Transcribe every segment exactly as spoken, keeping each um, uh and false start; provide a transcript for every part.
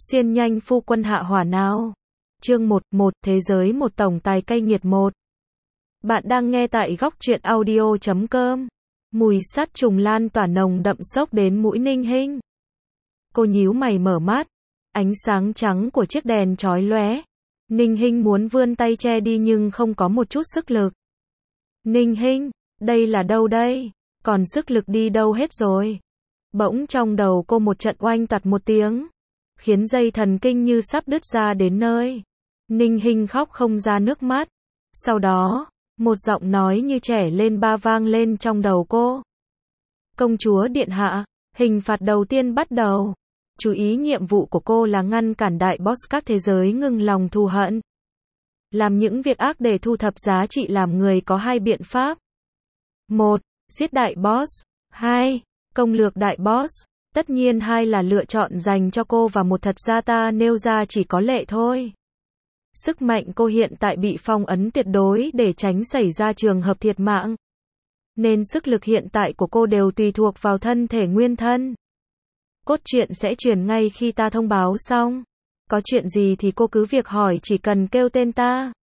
Xiên nhanh phu quân hạ hỏa nào. Chương một, một Thế giới một tổng tài cay nghiệt một. Bạn đang nghe tại góc truyện audio chấm com. Mùi sát trùng lan tỏa nồng đậm xốc đến mũi Ninh Hinh. Cô nhíu mày mở mắt. Ánh sáng trắng của chiếc đèn chói lóe. Ninh Hinh muốn vươn tay che đi nhưng không có một chút sức lực. Ninh Hinh, đây là đâu đây? Còn sức lực đi đâu hết rồi? Bỗng trong đầu cô một trận oanh tặt một tiếng, khiến dây thần kinh như sắp đứt ra đến nơi. Ninh Hinh khóc không ra nước mắt. Sau đó, một giọng nói như trẻ lên ba vang lên trong đầu cô. Công chúa điện hạ, hình phạt đầu tiên bắt đầu. Chú ý nhiệm vụ của cô là ngăn cản đại boss các thế giới ngừng lòng thù hận. Làm những việc ác để thu thập giá trị làm người có hai biện pháp. Một, giết đại boss. Hai, công lược đại boss. Tất nhiên hai là lựa chọn dành cho cô và một thật ra ta nêu ra chỉ có lệ thôi. Sức mạnh cô hiện tại bị phong ấn tuyệt đối để tránh xảy ra trường hợp thiệt mạng. Nên sức lực hiện tại của cô đều tùy thuộc vào thân thể nguyên thân. Cốt truyện sẽ truyền ngay khi ta thông báo xong. Có chuyện gì thì cô cứ việc hỏi, chỉ cần kêu tên ta.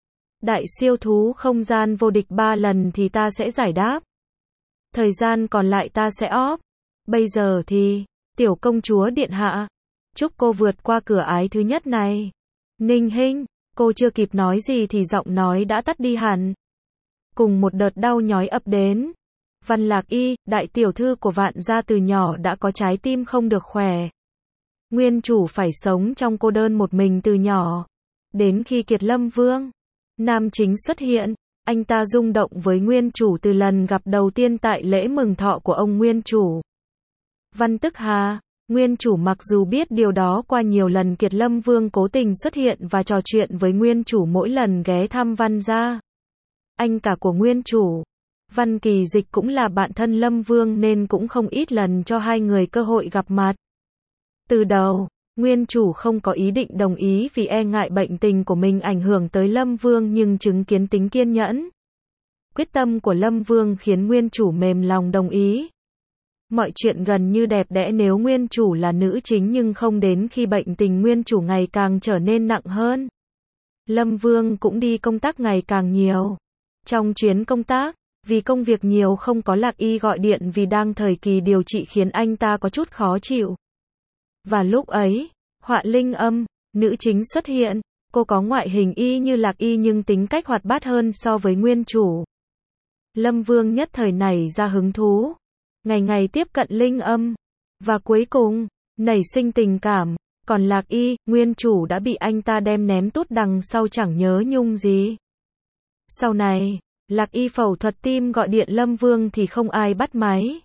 Đại siêu thú không gian vô địch ba lần thì ta sẽ giải đáp. Thời gian còn lại ta sẽ óp. Bây giờ thì, tiểu công chúa điện hạ, chúc cô vượt qua cửa ái thứ nhất này. Ninh Hinh, cô chưa kịp nói gì thì giọng nói đã tắt đi hẳn. Cùng một đợt đau nhói ập đến. Văn Lạc Y, đại tiểu thư của Vạn gia từ nhỏ đã có trái tim không được khỏe. Nguyên chủ phải sống trong cô đơn một mình từ nhỏ. Đến khi Kiệt Lâm Vương, nam chính xuất hiện, anh ta rung động với nguyên chủ từ lần gặp đầu tiên tại lễ mừng thọ của ông nguyên chủ. Văn Tức Hà, nguyên chủ mặc dù biết điều đó qua nhiều lần Kiệt Lâm Vương cố tình xuất hiện và trò chuyện với nguyên chủ mỗi lần ghé thăm Văn gia. Anh cả của nguyên chủ, Văn Kỳ Dịch cũng là bạn thân Lâm Vương nên cũng không ít lần cho hai người cơ hội gặp mặt. Từ đầu, nguyên chủ không có ý định đồng ý vì e ngại bệnh tình của mình ảnh hưởng tới Lâm Vương, nhưng chứng kiến tính kiên nhẫn, quyết tâm của Lâm Vương khiến nguyên chủ mềm lòng đồng ý. Mọi chuyện gần như đẹp đẽ nếu nguyên chủ là nữ chính, nhưng không đến khi bệnh tình nguyên chủ ngày càng trở nên nặng hơn. Lâm Vương cũng đi công tác ngày càng nhiều. Trong chuyến công tác, vì công việc nhiều không có Lạc Y gọi điện vì đang thời kỳ điều trị khiến anh ta có chút khó chịu. Và lúc ấy, Họa Linh Âm, nữ chính xuất hiện. Cô có ngoại hình y như Lạc Y nhưng tính cách hoạt bát hơn so với nguyên chủ. Lâm Vương nhất thời nảy ra hứng thú, ngày ngày tiếp cận Linh Âm, và cuối cùng, nảy sinh tình cảm. Còn Lạc Y, nguyên chủ đã bị anh ta đem ném tút đằng sau chẳng nhớ nhung gì. Sau này, Lạc Y phẫu thuật tim gọi điện Lâm Vương thì không ai bắt máy.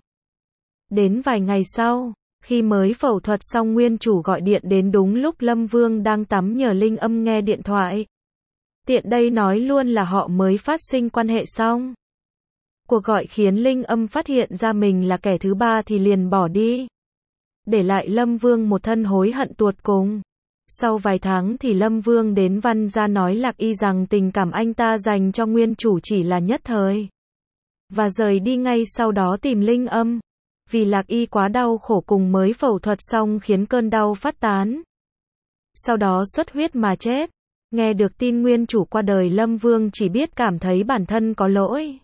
Đến vài ngày sau, khi mới phẫu thuật xong nguyên chủ gọi điện đến đúng lúc Lâm Vương đang tắm nhờ Linh Âm nghe điện thoại. Tiện đây nói luôn là họ mới phát sinh quan hệ xong. Cuộc gọi khiến Linh Âm phát hiện ra mình là kẻ thứ ba thì liền bỏ đi, để lại Lâm Vương một thân hối hận tuột cùng. Sau vài tháng thì Lâm Vương đến Văn gia nói Lạc Y rằng tình cảm anh ta dành cho nguyên chủ chỉ là nhất thời, và rời đi ngay sau đó tìm Linh Âm. Vì Lạc Y quá đau khổ cùng mới phẫu thuật xong khiến cơn đau phát tán, sau đó xuất huyết mà chết. Nghe được tin nguyên chủ qua đời, Lâm Vương chỉ biết cảm thấy bản thân có lỗi.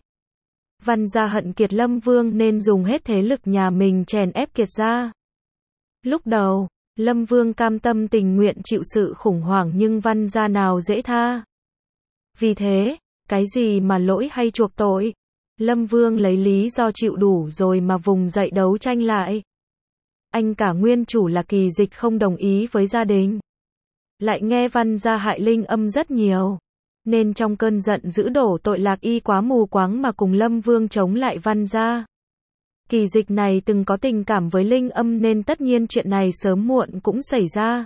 Văn gia hận Kiệt Lâm Vương nên dùng hết thế lực nhà mình chèn ép Kiệt gia. Lúc đầu, Lâm Vương cam tâm tình nguyện chịu sự khủng hoảng nhưng Văn gia nào dễ tha. Vì thế, cái gì mà lỗi hay chuộc tội, Lâm Vương lấy lý do chịu đủ rồi mà vùng dậy đấu tranh lại. Anh cả nguyên chủ là Kỳ Dịch không đồng ý với gia đình, lại nghe Văn gia hại Linh Âm rất nhiều, nên trong cơn giận dữ đổ tội Lạc Y quá mù quáng mà cùng Lâm Vương chống lại Văn gia. Kỳ Dịch này từng có tình cảm với Linh Âm nên tất nhiên chuyện này sớm muộn cũng xảy ra.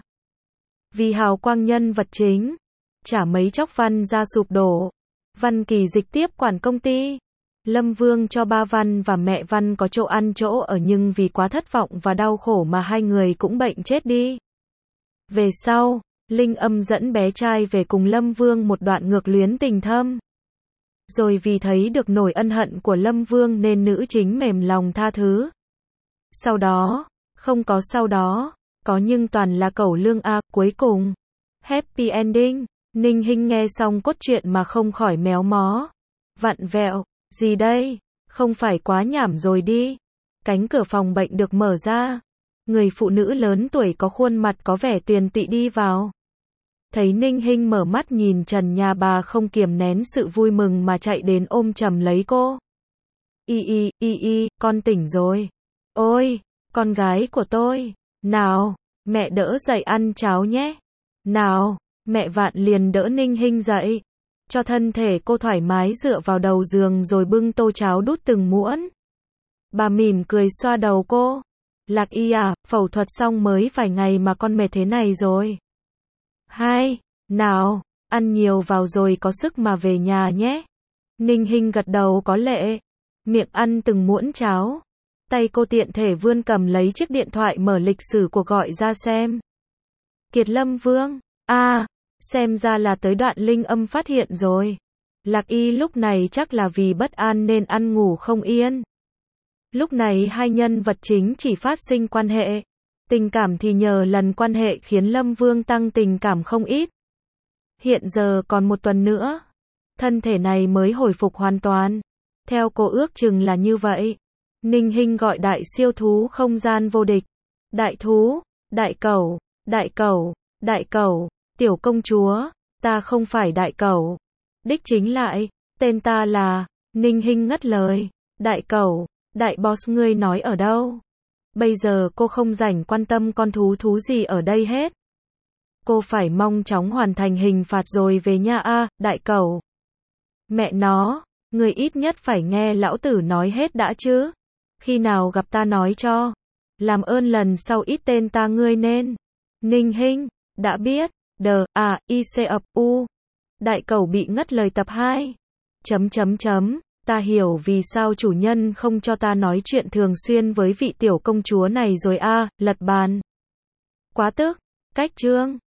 Vì hào quang nhân vật chính, chả mấy chốc Văn gia sụp đổ. Văn Kỳ Dịch tiếp quản công ty. Lâm Vương cho ba Văn và mẹ Văn có chỗ ăn chỗ ở, nhưng vì quá thất vọng và đau khổ mà hai người cũng bệnh chết đi. Về sau, Linh Âm dẫn bé trai về cùng Lâm Vương một đoạn ngược luyến tình thâm. Rồi vì thấy được nỗi ân hận của Lâm Vương nên nữ chính mềm lòng tha thứ. Sau đó, không có sau đó, Có nhưng toàn là cẩu lương a, cuối cùng. Happy ending. Ninh Hinh nghe xong cốt truyện mà không khỏi méo mó. Vặn vẹo, gì đây? Không phải quá nhảm rồi đi. Cánh cửa phòng bệnh được mở ra. Người phụ nữ lớn tuổi có khuôn mặt có vẻ tuyền tụy đi vào. Thấy Ninh Hinh mở mắt nhìn trần nhà bà không kiềm nén sự vui mừng mà chạy đến ôm chầm lấy cô. Y y, y y, con tỉnh rồi. Ôi, con gái của tôi. Nào, mẹ đỡ dậy ăn cháo nhé. Nào, mẹ Vạn liền đỡ Ninh Hinh dậy. Cho thân thể cô thoải mái dựa vào đầu giường rồi bưng tô cháo đút từng muỗng. Bà mỉm cười xoa đầu cô. Lạc Y à, phẫu thuật xong mới vài ngày mà con mệt thế này rồi. Hai, nào, ăn nhiều vào rồi có sức mà về nhà nhé. Ninh Hinh gật đầu có lệ. Miệng ăn từng muỗng cháo. Tay cô tiện thể vươn cầm lấy chiếc điện thoại mở lịch sử cuộc gọi ra xem. Kiệt Lâm Vương, à, xem ra là tới đoạn linh âm phát hiện rồi. Lạc Y lúc này chắc là vì bất an nên ăn ngủ không yên. Lúc này hai nhân vật chính chỉ phát sinh quan hệ. Tình cảm thì nhờ lần quan hệ khiến Lâm Vương tăng tình cảm không ít. Hiện giờ còn một tuần nữa. Thân thể này mới hồi phục hoàn toàn. Theo cô ước chừng là như vậy. Ninh Hinh gọi đại siêu thú không gian vô địch. Đại thú, đại cẩu, đại cẩu, đại cẩu, tiểu công chúa, ta không phải đại cẩu. Đích chính lại, tên ta là, Ninh Hinh ngắt lời, đại cẩu, đại boss ngươi nói ở đâu? Bây giờ cô không rảnh quan tâm con thú thú gì ở đây hết. Cô phải mong chóng hoàn thành hình phạt rồi về nhà a, đại cẩu. Mẹ nó, người ít nhất phải nghe lão tử nói hết đã chứ. Khi nào gặp ta nói cho. Làm ơn lần sau ít tên ta ngươi nên. Ninh Hinh, đã biết. Đờ, à, i c ập u. Đại cẩu bị ngắt lời tập hai. Chấm chấm chấm. Ta hiểu vì sao chủ nhân không cho ta nói chuyện thường xuyên với vị tiểu công chúa này rồi a, lật bàn. Quá tức. Cách chương.